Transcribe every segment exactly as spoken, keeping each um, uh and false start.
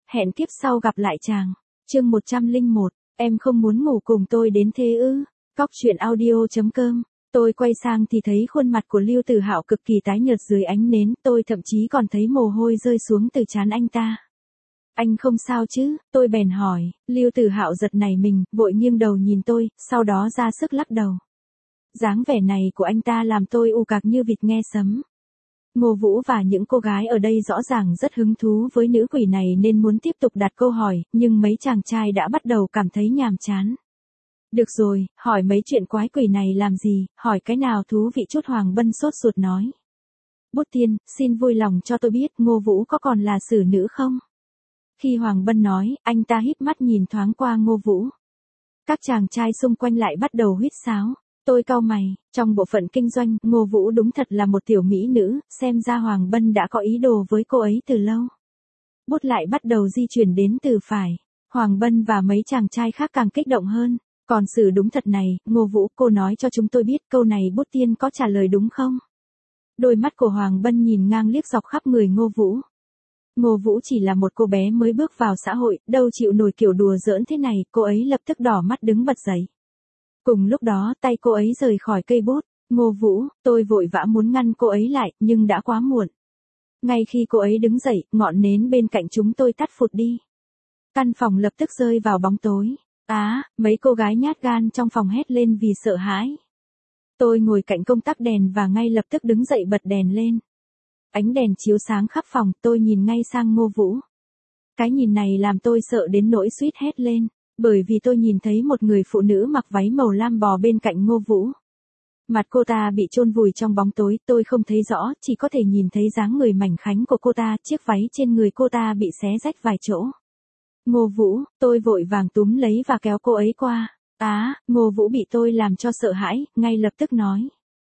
hẹn kiếp sau gặp lại chàng. Chương một trăm lẻ một, em không muốn ngủ cùng tôi đến thế ư? Cóc truyện audio chấm com. Tôi quay sang thì thấy khuôn mặt của Lưu Tử Hạo cực kỳ tái nhợt dưới ánh nến, tôi thậm chí còn thấy mồ hôi rơi xuống từ trán anh ta. Anh không sao chứ? Tôi bèn hỏi. Lưu Tử Hạo giật nảy mình, vội nghiêng đầu nhìn tôi, sau đó ra sức lắc đầu. Dáng vẻ này của anh ta làm tôi u cạc như vịt nghe sấm. Ngô Vũ và những cô gái ở đây rõ ràng rất hứng thú với nữ quỷ này nên muốn tiếp tục đặt câu hỏi, nhưng mấy chàng trai đã bắt đầu cảm thấy nhàm chán. Được rồi, hỏi mấy chuyện quái quỷ này làm gì, hỏi cái nào thú vị chút. Hoàng Bân sốt ruột nói. Bút Tiên, xin vui lòng cho tôi biết Ngô Vũ có còn là xử nữ không? Khi Hoàng Bân nói, anh ta híp mắt nhìn thoáng qua Ngô Vũ. Các chàng trai xung quanh lại bắt đầu huýt sáo. Tôi cau mày, trong bộ phận kinh doanh, Ngô Vũ đúng thật là một tiểu mỹ nữ, xem ra Hoàng Bân đã có ý đồ với cô ấy từ lâu. Bút lại bắt đầu di chuyển đến từ phải. Hoàng Bân và mấy chàng trai khác càng kích động hơn. Còn xử đúng thật này, Ngô Vũ, cô nói cho chúng tôi biết câu này Bút Tiên có trả lời đúng không? Đôi mắt của Hoàng Bân nhìn ngang liếc dọc khắp người Ngô Vũ. Ngô Vũ chỉ là một cô bé mới bước vào xã hội, đâu chịu nổi kiểu đùa giỡn thế này, cô ấy lập tức đỏ mắt đứng bật dậy. Cùng lúc đó tay cô ấy rời khỏi cây bút. Ngô Vũ, tôi vội vã muốn ngăn cô ấy lại, nhưng đã quá muộn. Ngay khi cô ấy đứng dậy, ngọn nến bên cạnh chúng tôi tắt phụt đi. Căn phòng lập tức rơi vào bóng tối. Á, à, mấy cô gái nhát gan trong phòng hét lên vì sợ hãi. Tôi ngồi cạnh công tắc đèn và ngay lập tức đứng dậy bật đèn lên. Ánh đèn chiếu sáng khắp phòng, tôi nhìn ngay sang Ngô Vũ. Cái nhìn này làm tôi sợ đến nỗi suýt hét lên, bởi vì tôi nhìn thấy một người phụ nữ mặc váy màu lam bò bên cạnh Ngô Vũ. Mặt cô ta bị chôn vùi trong bóng tối, tôi không thấy rõ, chỉ có thể nhìn thấy dáng người mảnh khảnh của cô ta, chiếc váy trên người cô ta bị xé rách vài chỗ. Ngô Vũ, tôi vội vàng túm lấy và kéo cô ấy qua. Á, à, Ngô Vũ bị tôi làm cho sợ hãi, ngay lập tức nói.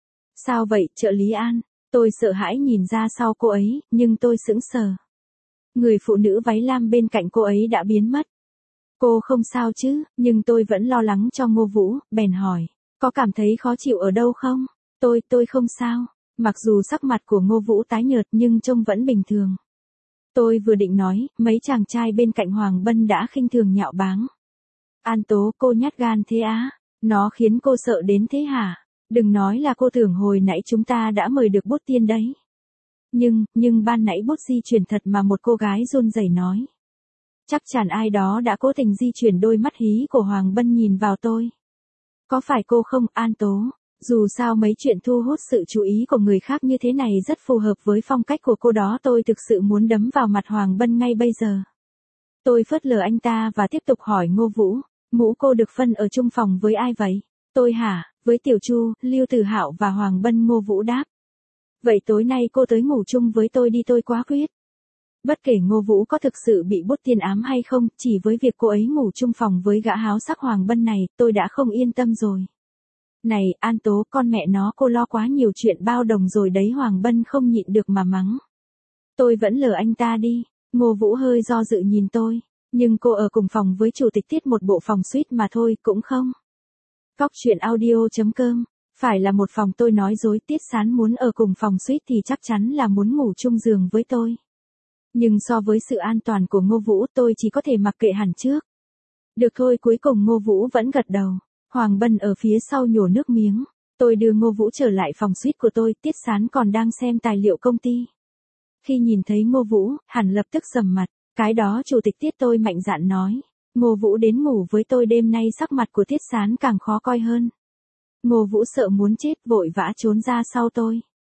Sao vậy, trợ lý An? Tôi sợ hãi nhìn ra sau cô ấy, nhưng tôi sững sờ. Người phụ nữ váy lam bên cạnh cô ấy đã biến mất. Cô không sao chứ, nhưng tôi vẫn lo lắng cho Ngô Vũ, bèn hỏi. Có cảm thấy khó chịu ở đâu không? Tôi, tôi không sao. Mặc dù sắc mặt của Ngô Vũ tái nhợt nhưng trông vẫn bình thường. Tôi vừa định nói, mấy chàng trai bên cạnh Hoàng Bân đã khinh thường nhạo báng. An Tố, cô nhát gan thế á? Nó khiến cô sợ đến thế hả? Đừng nói là cô tưởng hồi nãy chúng ta đã mời được Bút Tiên đấy. Nhưng, nhưng ban nãy Bút di chuyển thật mà, một cô gái run rẩy nói. Chắc chắn ai đó đã cố tình di chuyển. Đôi mắt hí của Hoàng Bân nhìn vào tôi. Có phải cô không, An Tố? Dù sao mấy chuyện thu hút sự chú ý của người khác như thế này rất phù hợp với phong cách của cô đó. Tôi thực sự muốn đấm vào mặt Hoàng Bân ngay bây giờ. Tôi phớt lờ anh ta và tiếp tục hỏi Ngô Vũ. Mũ cô được phân ở chung phòng với ai vậy? Tôi hả? Với Tiểu Chu, Lưu Tử Hạo và Hoàng Bân. Ngô Vũ đáp. Vậy tối nay cô tới ngủ chung với tôi đi, tôi quá quyết. Bất kể Ngô Vũ có thực sự bị Bút Tiên ám hay không, chỉ với việc cô ấy ngủ chung phòng với gã háo sắc Hoàng Bân này, tôi đã không yên tâm rồi. Này, An Tố, con mẹ nó, cô lo quá nhiều chuyện bao đồng rồi đấy. Hoàng Bân không nhịn được mà mắng. Tôi vẫn lờ anh ta đi. Ngô Vũ hơi do dự nhìn tôi. Nhưng cô ở cùng phòng với chủ tịch Tiết, một bộ phòng suite mà thôi, cũng không. Cóc truyện audio chấm com. Phải là một phòng, tôi nói dối. Tiết Sán muốn ở cùng phòng suite thì chắc chắn là muốn ngủ chung giường với tôi. Nhưng so với sự an toàn của Ngô Vũ, tôi chỉ có thể mặc kệ hẳn trước. Được thôi, cuối cùng Ngô Vũ vẫn gật đầu. Hoàng Bân ở phía sau nhổ nước miếng. Tôi đưa Ngô Vũ trở lại phòng suite của tôi, Tiết Sán còn đang xem tài liệu công ty. Khi nhìn thấy Ngô Vũ, hẳn lập tức sầm mặt. Cái đó chủ tịch Tiết, tôi mạnh dạn nói. Ngô Vũ đến ngủ với tôi đêm nay. Sắc mặt của Tiết Sán càng khó coi hơn. Ngô Vũ sợ muốn chết, vội vã trốn ra sau tôi.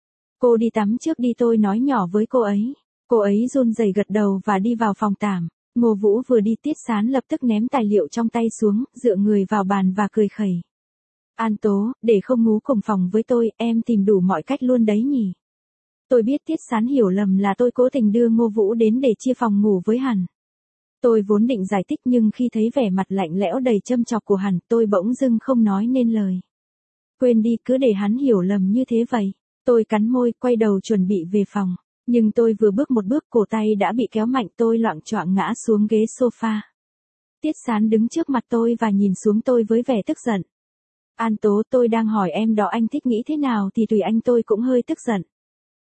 Cô đi tắm trước đi, tôi nói nhỏ với cô ấy. Cô ấy run rẩy gật đầu và đi vào phòng tắm. Ngô Vũ vừa đi, Tiết Sán lập tức ném tài liệu trong tay xuống, dựa người vào bàn và cười khẩy. An Tố, để không ngủ cùng phòng với tôi, em tìm đủ mọi cách luôn đấy nhỉ. Tôi biết Tiết Sán hiểu lầm là tôi cố tình đưa Ngô Vũ đến để chia phòng ngủ với hắn. Tôi vốn định giải thích nhưng khi thấy vẻ mặt lạnh lẽo đầy châm chọc của hắn, tôi bỗng dưng không nói nên lời. Quên đi, cứ để hắn hiểu lầm như thế vậy. Tôi cắn môi, quay đầu chuẩn bị về phòng. Nhưng tôi vừa bước một bước, cổ tay đã bị kéo mạnh, tôi loạng choạng ngã xuống ghế sofa. Tiết Sán đứng trước mặt tôi và nhìn xuống tôi với vẻ tức giận. An Tố, tôi đang hỏi em đó, anh thích nghĩ thế nào thì tùy anh. Tôi cũng hơi tức giận.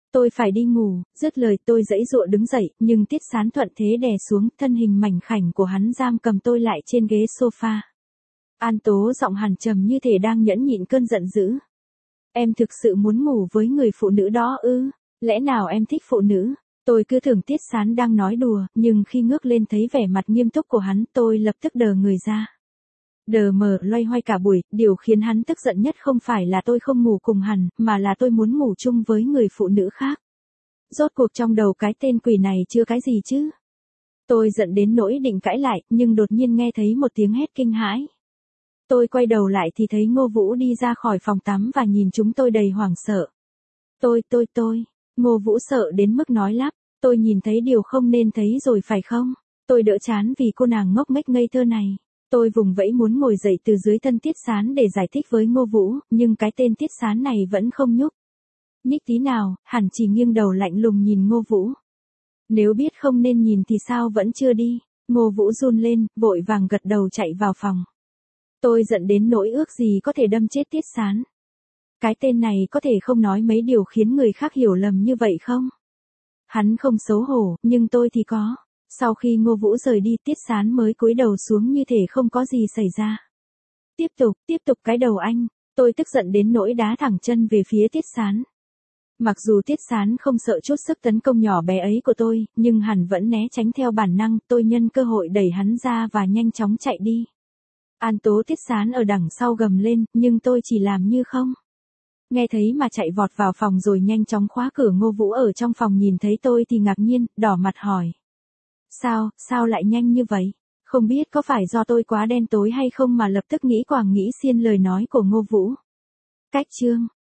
Tôi phải đi ngủ, dứt lời tôi giãy giụa đứng dậy, nhưng Tiết Sán thuận thế đè xuống, thân hình mảnh khảnh của hắn giam cầm tôi lại trên ghế sofa. An Tố giọng hằn trầm như thể đang nhẫn nhịn cơn giận dữ. Em thực sự muốn ngủ với người phụ nữ đó ư? Lẽ nào em thích phụ nữ? Tôi cứ tưởng Tiết Sán đang nói đùa, nhưng khi ngước lên thấy vẻ mặt nghiêm túc của hắn, tôi lập tức đờ người ra. Đờ mờ loay hoay cả buổi, điều khiến hắn tức giận nhất không phải là tôi không ngủ cùng hắn, mà là tôi muốn ngủ chung với người phụ nữ khác. Rốt cuộc trong đầu cái tên quỷ này chưa cái gì chứ? Tôi giận đến nỗi định cãi lại, nhưng đột nhiên nghe thấy một tiếng hét kinh hãi. Tôi quay đầu lại thì thấy Ngô Vũ đi ra khỏi phòng tắm và nhìn chúng tôi đầy hoảng sợ. Tôi, tôi, tôi, Ngô Vũ sợ đến mức nói lắp, tôi nhìn thấy điều không nên thấy rồi phải không? Tôi đỡ chán vì cô nàng ngốc nghếch ngây thơ này. Tôi vùng vẫy muốn ngồi dậy từ dưới thân Tiết Sán để giải thích với Ngô Vũ, nhưng cái tên Tiết Sán này vẫn không nhúc nhích tí nào, hẳn chỉ nghiêng đầu lạnh lùng nhìn Ngô Vũ. Nếu biết không nên nhìn thì sao vẫn chưa đi? Ngô Vũ run lên, vội vàng gật đầu chạy vào phòng. Tôi giận đến nỗi ước gì có thể đâm chết Tiết Sán. Cái tên này có thể không nói mấy điều khiến người khác hiểu lầm như vậy không? Hắn không xấu hổ, nhưng tôi thì có. Sau khi Ngô Vũ rời đi, Tiết Sán mới cúi đầu xuống như thể không có gì xảy ra. Tiếp tục, tiếp tục cái đầu anh. Tôi tức giận đến nỗi đá thẳng chân về phía Tiết Sán. Mặc dù Tiết Sán không sợ chút sức tấn công nhỏ bé ấy của tôi, nhưng hắn vẫn né tránh theo bản năng, tôi nhân cơ hội đẩy hắn ra và nhanh chóng chạy đi. An Tố Tiết Sán ở đằng sau gầm lên, nhưng tôi chỉ làm như không nghe thấy mà chạy vọt vào phòng rồi nhanh chóng khóa cửa. Ngô Vũ ở trong phòng nhìn thấy tôi thì ngạc nhiên, đỏ mặt hỏi. Sao, sao lại nhanh như vậy? Không biết có phải do tôi quá đen tối hay không mà lập tức nghĩ quàng nghĩ xiên lời nói của Ngô Vũ. Cách chương